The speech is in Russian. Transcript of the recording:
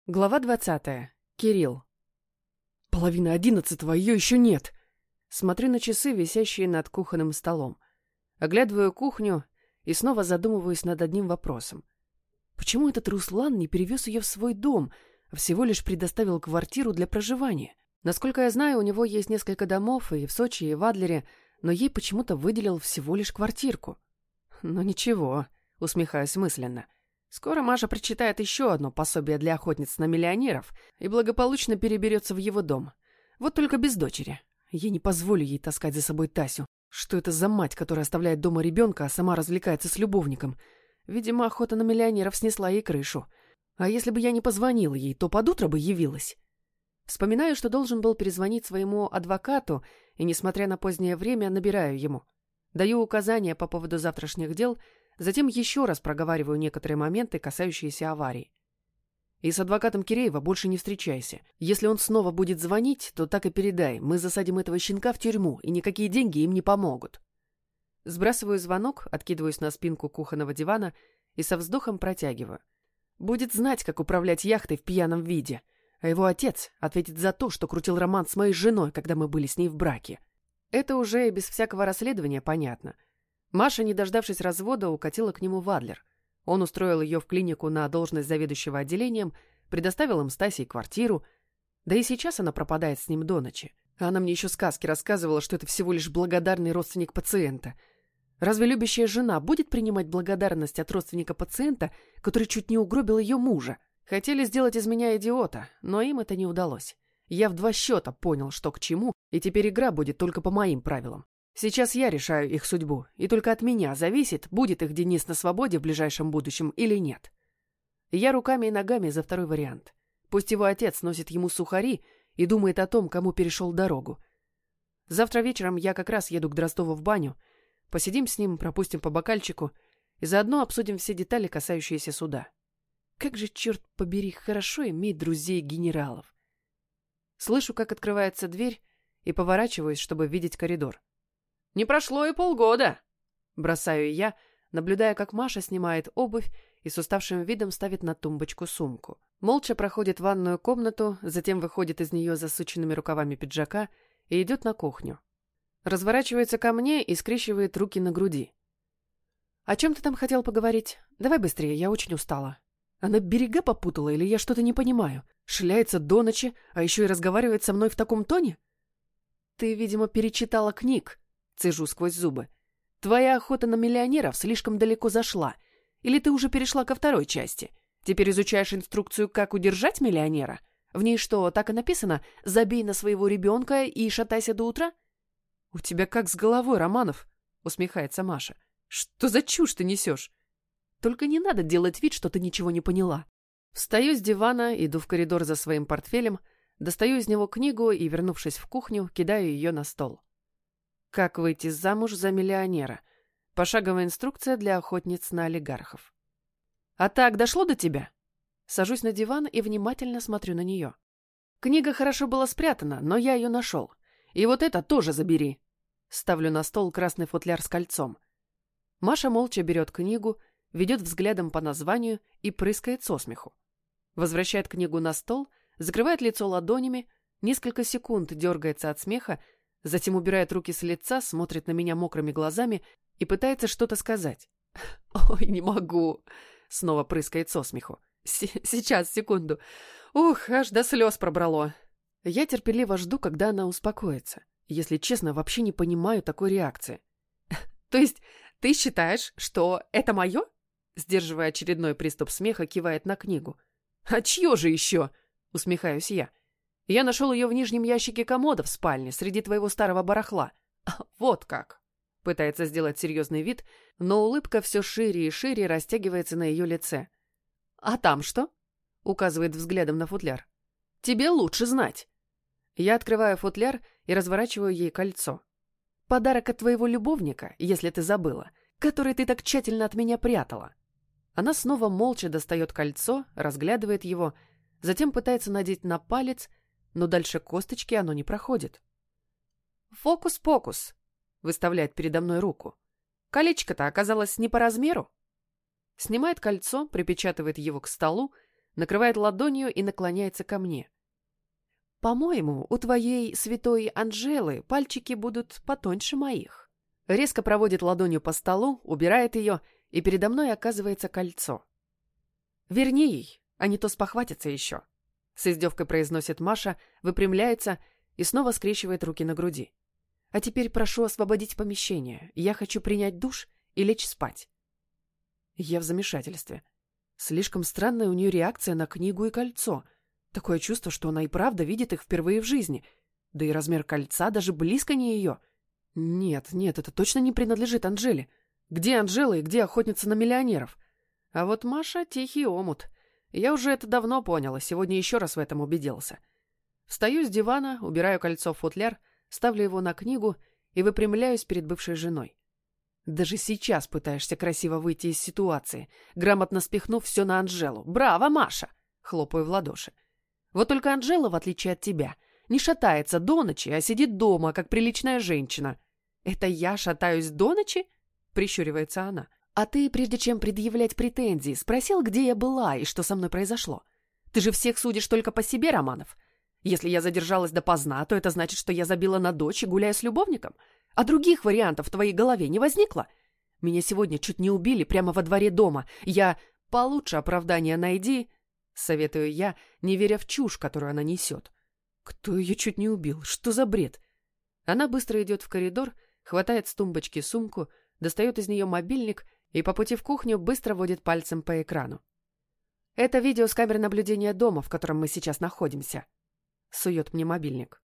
Глава 20. Кирилл. 10:30, ее еще нет. Смотрю на часы, висящие над кухонным столом. Оглядываю кухню и снова задумываюсь над одним вопросом. Почему этот Руслан не перевез ее в свой дом, а всего лишь предоставил квартиру для проживания? Насколько я знаю, у него есть несколько домов и в Сочи, и в Адлере, но ей почему-то выделил всего лишь квартирку. Но ничего, усмехаюсь мысленно. Скоро Маша прочитает еще одно пособие для охотниц на миллионеров и благополучно переберется в его дом. Вот только без дочери. Я не позволю ей таскать за собой Тасю. Что это за мать, которая оставляет дома ребенка, а сама развлекается с любовником? Видимо, охота на миллионеров снесла ей крышу. А если бы я не позвонила ей, то под утро бы явилась. Вспоминаю, что должен был перезвонить своему адвокату, и, несмотря на позднее время, набираю ему. Даю указания по поводу завтрашних дел, затем еще раз проговариваю некоторые моменты, касающиеся аварии. И с адвокатом Киреева больше не встречайся. Если он снова будет звонить, то так и передай. Мы засадим этого щенка в тюрьму, и никакие деньги им не помогут. Сбрасываю звонок, откидываюсь на спинку кухонного дивана и со вздохом протягиваю. Будет знать, как управлять яхтой в пьяном виде. А его отец ответит за то, что крутил роман с моей женой, когда мы были с ней в браке. Это уже и без всякого расследования понятно. Маша, не дождавшись развода, укатила к нему в Адлер. Он устроил ее в клинику на должность заведующего отделением, предоставил им с Тасей квартиру. Да и сейчас она пропадает с ним до ночи. Она мне еще сказки рассказывала, что это всего лишь благодарный родственник пациента. Разве любящая жена будет принимать благодарность от родственника пациента, который чуть не угробил ее мужа? Хотели сделать из меня идиота, но им это не удалось. Я в 2 счета понял, что к чему, и теперь игра будет только по моим правилам. Сейчас я решаю их судьбу, и только от меня зависит, будет их Денис на свободе в ближайшем будущем или нет. Я руками и ногами за второй вариант. Пусть его отец носит ему сухари и думает о том, кому перешел дорогу. Завтра вечером я как раз еду к Дроздову в баню, посидим с ним, пропустим по бокальчику и заодно обсудим все детали, касающиеся суда. Как же, черт побери, хорошо иметь друзей-генералов. Слышу, как открывается дверь, и поворачиваюсь, чтобы видеть коридор. «Не прошло и полгода!» Бросаю я, наблюдая, как Маша снимает обувь и с уставшим видом ставит на тумбочку сумку. Молча проходит в ванную комнату, затем выходит из нее засученными рукавами пиджака и идет на кухню. Разворачивается ко мне и скрещивает руки на груди. «О чем ты там хотел поговорить? Давай быстрее, я очень устала». Она берега попутала или я что-то не понимаю? Шляется до ночи, а еще и разговаривает со мной в таком тоне? Ты, видимо, перечитала книг. Цежу сквозь зубы. Твоя охота на миллионеров слишком далеко зашла. Или ты уже перешла ко второй части? Теперь изучаешь инструкцию, как удержать миллионера? В ней что, так и написано «Забей на своего ребенка и шатайся до утра»? У тебя как с головой, Романов? Усмехается Маша. Что за чушь ты несешь? Только не надо делать вид, что ты ничего не поняла. Встаю с дивана, иду в коридор за своим портфелем, достаю из него книгу и, вернувшись в кухню, кидаю ее на стол. «Как выйти замуж за миллионера?» Пошаговая инструкция для охотниц на олигархов. «А так, дошло до тебя?» Сажусь на диван и внимательно смотрю на нее. Книга хорошо была спрятана, но я ее нашел. И вот это тоже забери. Ставлю на стол красный футляр с кольцом. Маша молча берет книгу, ведет взглядом по названию и прыскает со смеху. Возвращает книгу на стол, закрывает лицо ладонями, несколько секунд дергается от смеха, затем убирает руки с лица, смотрит на меня мокрыми глазами и пытается что-то сказать. «Ой, не могу!» — снова прыскает со смеху. «Сейчас, секунду. Ух, аж до слез пробрало». Я терпеливо жду, когда она успокоится. Если честно, вообще не понимаю такой реакции. «То есть ты считаешь, что это мое?» Сдерживая очередной приступ смеха, кивает на книгу. «А чье же еще?» — усмехаюсь я. «Я нашел ее в нижнем ящике комода в спальне, среди твоего старого барахла». «Вот как!» — пытается сделать серьезный вид, но улыбка все шире и шире растягивается на ее лице. «А там что?» — указывает взглядом на футляр. «Тебе лучше знать». Я открываю футляр и разворачиваю ей кольцо. «Подарок от твоего любовника, если ты забыла, который ты так тщательно от меня прятала». Она снова молча достает кольцо, разглядывает его, затем пытается надеть на палец, но дальше косточки оно не проходит. «Фокус-покус», — выставляет передо мной руку. «Колечко-то оказалось не по размеру». Снимает кольцо, припечатывает его к столу, накрывает ладонью и наклоняется ко мне. «По-моему, у твоей святой Анжелы пальчики будут потоньше моих». Резко проводит ладонью по столу, убирает ее, и передо мной оказывается кольцо. «Верни ей, а не то спохватится еще», — с издевкой произносит Маша, выпрямляется и снова скрещивает руки на груди. «А теперь прошу освободить помещение. Я хочу принять душ и лечь спать». Я в замешательстве. Слишком странная у нее реакция на книгу и кольцо. Такое чувство, что она и правда видит их впервые в жизни. Да и размер кольца даже близко не ее. Нет, это точно не принадлежит Анжеле. Где Анжела и где охотница на миллионеров? А вот Маша — тихий омут. Я уже это давно понял, а сегодня еще раз в этом убедился. Встаю с дивана, убираю кольцо в футляр, ставлю его на книгу и выпрямляюсь перед бывшей женой. Даже сейчас пытаешься красиво выйти из ситуации, грамотно спихнув все на Анжелу. «Браво, Маша!» — хлопаю в ладоши. «Вот только Анжела, в отличие от тебя, не шатается до ночи, а сидит дома, как приличная женщина». «Это я шатаюсь до ночи?» — прищуривается она. «А ты, прежде чем предъявлять претензии, спросил, где я была и что со мной произошло? Ты же всех судишь только по себе, Романов. Если я задержалась допоздна, то это значит, что я забила на дочь и гуляю с любовником? А других вариантов в твоей голове не возникло? Меня сегодня чуть не убили прямо во дворе дома. Я... Получше оправдания найди», — советую я, не веря в чушь, которую она несет. Кто ее чуть не убил? Что за бред? Она быстро идет в коридор, хватает с тумбочки сумку, достает из нее мобильник и по пути в кухню быстро водит пальцем по экрану. «Это видео с камер наблюдения дома, в котором мы сейчас находимся», — сует мне мобильник.